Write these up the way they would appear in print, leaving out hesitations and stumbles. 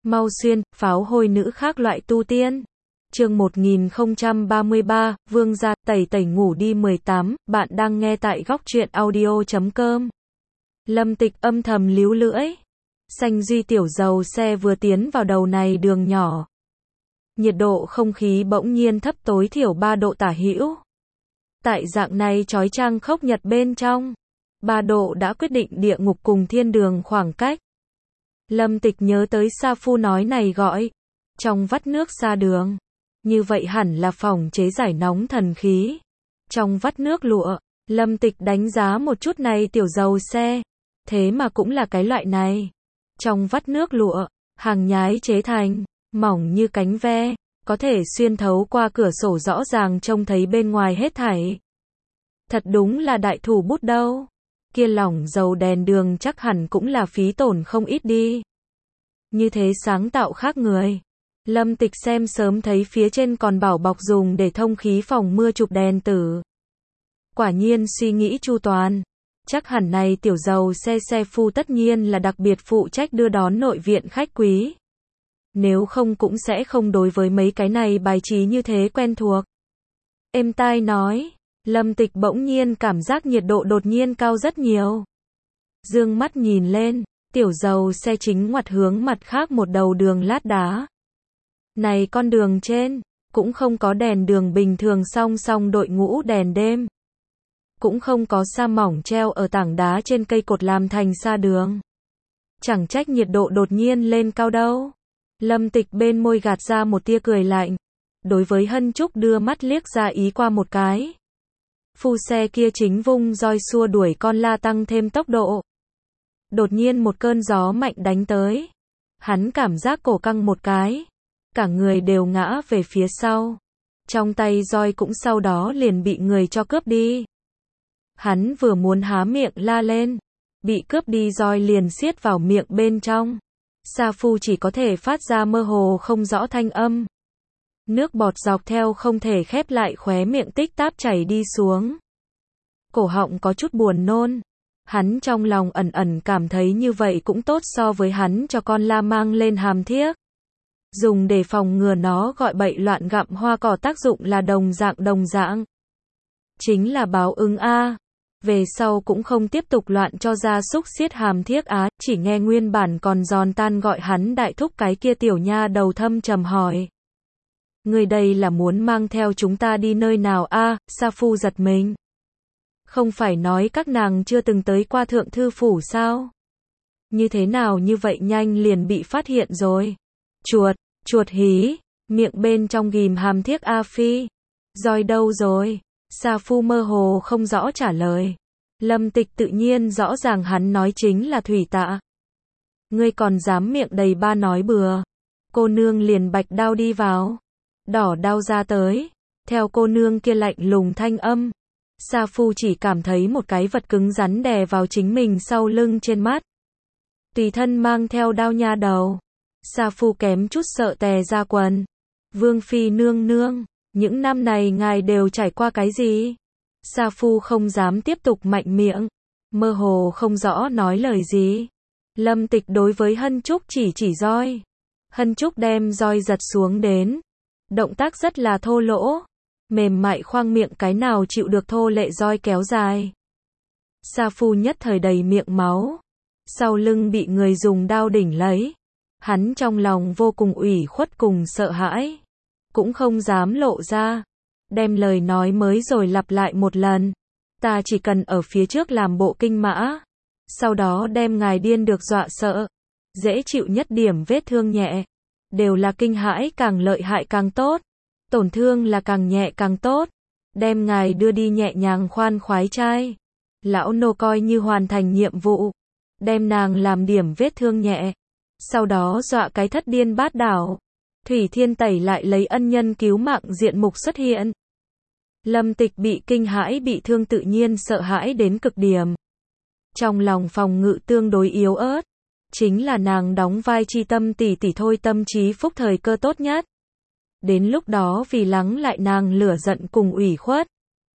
Mau xuyên, pháo hôi nữ khác loại tu tiên. Chương 1033, Vương gia, tẩy tẩy ngủ đi 18, bạn đang nghe tại góc truyện audio.com. Lâm Tịch âm thầm líu lưỡi. Xanh duy tiểu dầu xe vừa tiến vào đầu này đường nhỏ. Nhiệt độ không khí bỗng nhiên thấp tối thiểu 3 độ tả hữu. Tại dạng này chói chang khốc nhật bên trong, 3 độ đã quyết định địa ngục cùng thiên đường khoảng cách. Lâm Tịch nhớ tới Sa Phu nói này gọi, trong vắt nước xa đường. Như vậy hẳn là phòng chế giải nóng thần khí. Trong vắt nước lụa, Lâm Tịch đánh giá một chút này tiểu dầu xe. Thế mà cũng là cái loại này. Trong vắt nước lụa, hàng nhái chế thành, mỏng như cánh ve, có thể xuyên thấu qua cửa sổ rõ ràng trông thấy bên ngoài hết thảy. Thật đúng là đại thủ bút đâu. Kia lỏng dầu đèn đường chắc hẳn cũng là phí tổn không ít đi. Như thế sáng tạo khác người. Lâm Tịch xem sớm thấy phía trên còn bảo bọc dùng để thông khí phòng mưa chụp đèn tử. Quả nhiên suy nghĩ chu toàn. Chắc hẳn này tiểu dầu xe phu tất nhiên là đặc biệt phụ trách đưa đón nội viện khách quý. Nếu không cũng sẽ không đối với mấy cái này bài trí như thế quen thuộc. Êm tai nói, Lâm Tịch bỗng nhiên cảm giác nhiệt độ đột nhiên cao rất nhiều. Dương mắt nhìn lên, tiểu dầu xe chính ngoặt hướng mặt khác một đầu đường lát đá. Này con đường trên, cũng không có đèn đường bình thường song song đội ngũ đèn đêm. Cũng không có sa mỏng treo ở tảng đá trên cây cột làm thành sa đường. Chẳng trách nhiệt độ đột nhiên lên cao đâu. Lâm Tịch bên môi gạt ra một tia cười lạnh. Đối với Hân Trúc đưa mắt liếc ra ý qua một cái. Phu xe kia chính vung roi xua đuổi con la tăng thêm tốc độ. Đột nhiên một cơn gió mạnh đánh tới. Hắn cảm giác cổ căng một cái. Cả người đều ngã về phía sau. Trong tay roi cũng sau đó liền bị người cho cướp đi. Hắn vừa muốn há miệng la lên. Bị cướp đi roi liền siết vào miệng bên trong. Sa Phu chỉ có thể phát ra mơ hồ không rõ thanh âm. Nước bọt dọc theo không thể khép lại khóe miệng tích táp chảy đi xuống. Cổ họng có chút buồn nôn. Hắn trong lòng ẩn ẩn cảm thấy như vậy cũng tốt so với hắn cho con la mang lên hàm thiếc. Dùng để phòng ngừa nó gọi bậy loạn gặm hoa cỏ tác dụng là đồng dạng. Chính là báo ứng a. Về sau cũng không tiếp tục loạn cho gia súc xiết hàm thiếc á, chỉ nghe nguyên bản còn giòn tan gọi hắn đại thúc cái kia tiểu nha đầu thâm trầm hỏi. Người đây là muốn mang theo chúng ta đi nơi nào a? Sa Phu giật mình. Không phải nói các nàng chưa từng tới qua thượng thư phủ sao? Như thế nào như vậy nhanh liền bị phát hiện rồi? Chuột hí, miệng bên trong ghim hàm thiếc a phi. Roi đâu rồi? Sa Phu mơ hồ không rõ trả lời. Lâm Tịch tự nhiên rõ ràng hắn nói chính là thủy tạ. Ngươi còn dám miệng đầy ba nói bừa. Cô nương liền bạch đao đi vào. Đỏ đao ra tới. Theo cô nương kia lạnh lùng thanh âm. Sa Phu chỉ cảm thấy một cái vật cứng rắn đè vào chính mình sau lưng trên mắt. Tùy thân mang theo đao nha đầu. Sa Phu kém chút sợ tè ra quần. Vương phi nương nương. Những năm này ngài đều trải qua cái gì? Sa Phu không dám tiếp tục mạnh miệng. Mơ hồ không rõ nói lời gì. Lâm Tịch đối với Hân Trúc chỉ roi. Hân Trúc đem roi giật xuống đến. Động tác rất là thô lỗ. Mềm mại khoang miệng cái nào chịu được thô lệ roi kéo dài. Sa Phu nhất thời đầy miệng máu. Sau lưng bị người dùng đao đỉnh lấy. Hắn trong lòng vô cùng ủy khuất cùng sợ hãi. Cũng không dám lộ ra. Đem lời nói mới rồi lặp lại một lần. Ta chỉ cần ở phía trước làm bộ kinh mã. Sau đó đem ngài điên được dọa sợ. Dễ chịu nhất điểm vết thương nhẹ. Đều là kinh hãi càng lợi hại càng tốt. Tổn thương là càng nhẹ càng tốt. Đem ngài đưa đi nhẹ nhàng khoan khoái trai. Lão nô coi như hoàn thành nhiệm vụ. Đem nàng làm điểm vết thương nhẹ. Sau đó dọa cái thất điên bát đảo. Thủy Thiên Tẩy lại lấy ân nhân cứu mạng diện mục xuất hiện. Lâm Tịch bị kinh hãi bị thương tự nhiên sợ hãi đến cực điểm. Trong lòng phòng ngự tương đối yếu ớt. Chính là nàng đóng vai chi tâm tỷ tỷ thôi tâm trí phúc thời cơ tốt nhất. Đến lúc đó vì lắng lại nàng lửa giận cùng ủy khuất.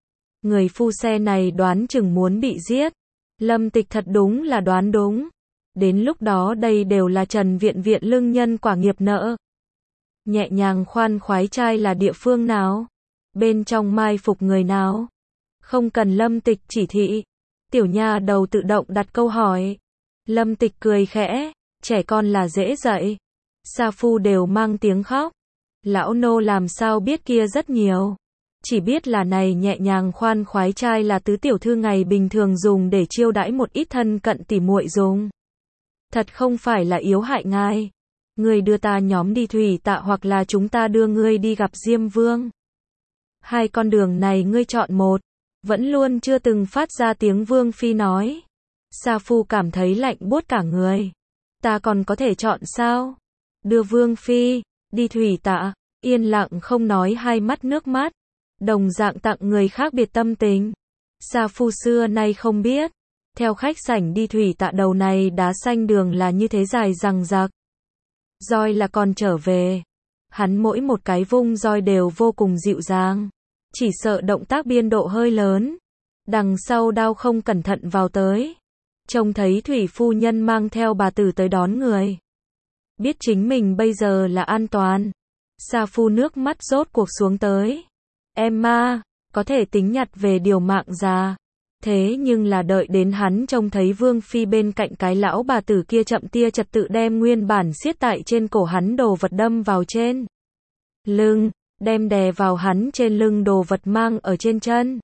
Người phu xe này đoán chừng muốn bị giết. Lâm Tịch thật đúng là đoán đúng. Đến lúc đó đây đều là Trần Viện Viện lương nhân quả nghiệp nợ. Nhẹ nhàng khoan khoái trai là địa phương nào? Bên trong mai phục người nào? Không cần Lâm Tịch chỉ thị. Tiểu nha đầu tự động đặt câu hỏi. Lâm Tịch cười khẽ, trẻ con là dễ dạy. Sa phu đều mang tiếng khóc. Lão nô làm sao biết kia rất nhiều. Chỉ biết là này nhẹ nhàng khoan khoái trai là tứ tiểu thư ngày bình thường dùng để chiêu đãi một ít thân cận tỉ muội dùng. Thật không phải là yếu hại ngài. Ngươi đưa ta nhóm đi thủy tạ hoặc là chúng ta đưa ngươi đi gặp Diêm Vương. Hai con đường này ngươi chọn một. Vẫn luôn chưa từng phát ra tiếng Vương Phi nói. Sa phu cảm thấy lạnh buốt cả người. Ta còn có thể chọn sao? Đưa Vương Phi, đi thủy tạ, yên lặng không nói hai mắt nước mắt. Đồng dạng tặng người khác biệt tâm tình. Sa phu xưa nay không biết. Theo khách sảnh đi thủy tạ đầu này đá xanh đường là như thế dài rằng rạc. Roi là còn trở về. Hắn mỗi một cái vung roi đều vô cùng dịu dàng. Chỉ sợ động tác biên độ hơi lớn. Đằng sau đao không cẩn thận vào tới. Trông thấy thủy phu nhân mang theo bà tử tới đón người. Biết chính mình bây giờ là an toàn. Sa phu nước mắt rốt cuộc xuống tới. Em ma, có thể tính nhặt về điều mạng già. Thế nhưng là đợi đến hắn trông thấy Vương Phi bên cạnh cái lão bà tử kia chậm tia trật tự đem nguyên bản siết tại trên cổ hắn đồ vật đâm vào trên lưng, đem đè vào hắn trên lưng đồ vật mang ở trên chân.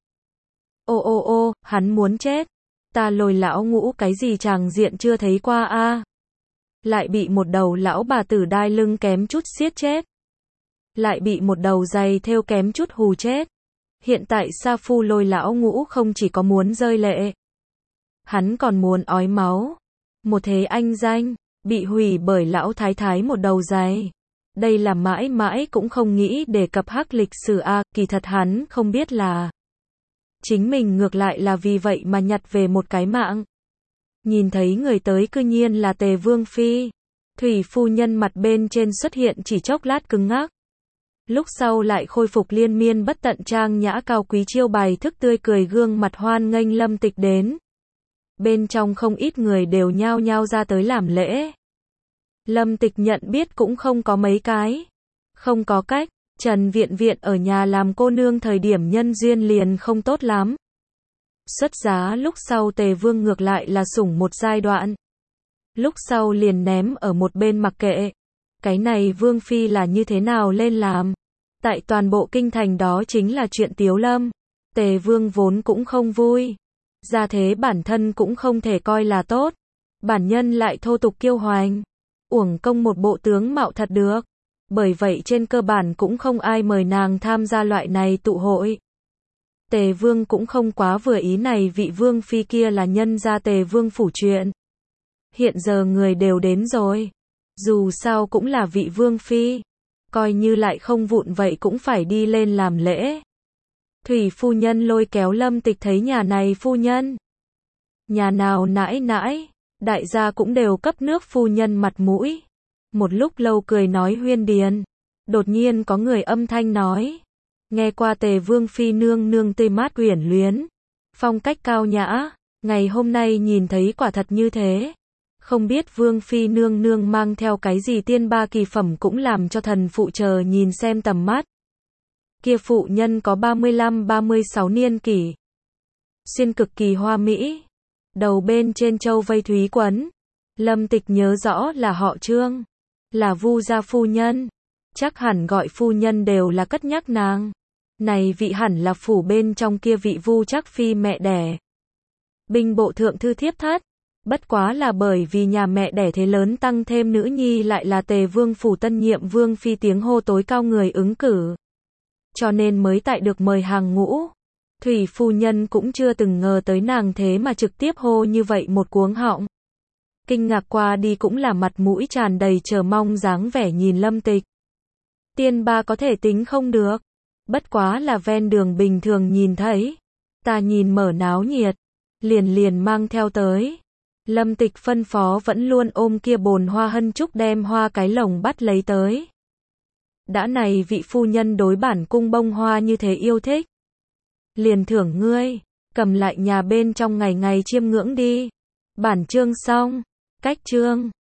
Ô, hắn muốn chết. Ta lồi lão ngũ cái gì chàng diện chưa thấy qua a. Lại bị một đầu lão bà tử đai lưng kém chút siết chết. Lại bị một đầu giày thêu kém chút hù chết. Hiện tại Sa phu lôi lão ngũ không chỉ có muốn rơi lệ. Hắn còn muốn ói máu. Một thế anh danh, bị hủy bởi lão thái thái một đầu giày. Đây là mãi mãi cũng không nghĩ đề cập hắc lịch sử a, kỳ thật hắn không biết là. Chính mình ngược lại là vì vậy mà nhặt về một cái mạng. Nhìn thấy người tới cư nhiên là Tề Vương Phi. Thủy phu nhân mặt bên trên xuất hiện chỉ chốc lát cứng ngắc. Lúc sau lại khôi phục liên miên bất tận trang nhã cao quý chiêu bài thức tươi cười gương mặt hoan nghênh Lâm Tịch đến. Bên trong không ít người đều nhao nhao ra tới làm lễ. Lâm Tịch nhận biết cũng không có mấy cái. Không có cách, Trần Viện Viện ở nhà làm cô nương thời điểm nhân duyên liền không tốt lắm. Xuất giá lúc sau Tề Vương ngược lại là sủng một giai đoạn. Lúc sau liền ném ở một bên mặc kệ. Cái này Vương Phi là như thế nào lên làm? Tại toàn bộ kinh thành đó chính là chuyện tiếu lâm. Tề Vương vốn cũng không vui. Gia thế bản thân cũng không thể coi là tốt. Bản nhân lại thô tục kiêu hoành. Uổng công một bộ tướng mạo thật được. Bởi vậy trên cơ bản cũng không ai mời nàng tham gia loại này tụ hội. Tề Vương cũng không quá vừa ý này vị Vương Phi kia là nhân gia Tề Vương phủ chuyện. Hiện giờ người đều đến rồi. Dù sao cũng là vị Vương Phi. Coi như lại không vụn vậy cũng phải đi lên làm lễ. Thủy phu nhân lôi kéo Lâm Tịch thấy nhà này phu nhân. Nhà nào nãi nãi, đại gia cũng đều cấp nước phu nhân mặt mũi. Một lúc lâu cười nói huyên điền. Đột nhiên có người âm thanh nói. Nghe qua Tề Vương Phi nương nương tươi mát uyển luyến. Phong cách cao nhã. Ngày hôm nay nhìn thấy quả thật như thế. Không biết Vương Phi nương nương mang theo cái gì tiên ba kỳ phẩm cũng làm cho thần phụ chờ nhìn xem tầm mắt. Kia phụ nhân có 35-36 niên kỷ. Xuyên cực kỳ hoa mỹ. Đầu bên trên châu vây thúy quấn. Lâm Tịch nhớ rõ là họ Trương. Là Vu gia phu nhân. Chắc hẳn gọi phu nhân đều là cất nhắc nàng. Này vị hẳn là phủ bên trong kia vị Vu Trác Phi mẹ đẻ. Binh bộ thượng thư thiếp thất. Bất quá là bởi vì nhà mẹ đẻ thế lớn tăng thêm nữ nhi lại là Tề Vương phủ tân nhiệm Vương Phi tiếng hô tối cao người ứng cử. Cho nên mới tại được mời hàng ngũ. Thủy phu nhân cũng chưa từng ngờ tới nàng thế mà trực tiếp hô như vậy một cuống họng. Kinh ngạc qua đi cũng là mặt mũi tràn đầy chờ mong dáng vẻ nhìn Lâm Tịch. Tiên ba có thể tính không được. Bất quá là ven đường bình thường nhìn thấy. Ta nhìn mở náo nhiệt. Liền mang theo tới. Lâm Tịch phân phó vẫn luôn ôm kia bồn hoa hân trúc đem hoa cái lồng bắt lấy tới. Đã này vị phu nhân đối bản cung bông hoa như thế yêu thích. Liền thưởng ngươi, cầm lại nhà bên trong ngày ngày chiêm ngưỡng đi. Bản chương xong. Cách chương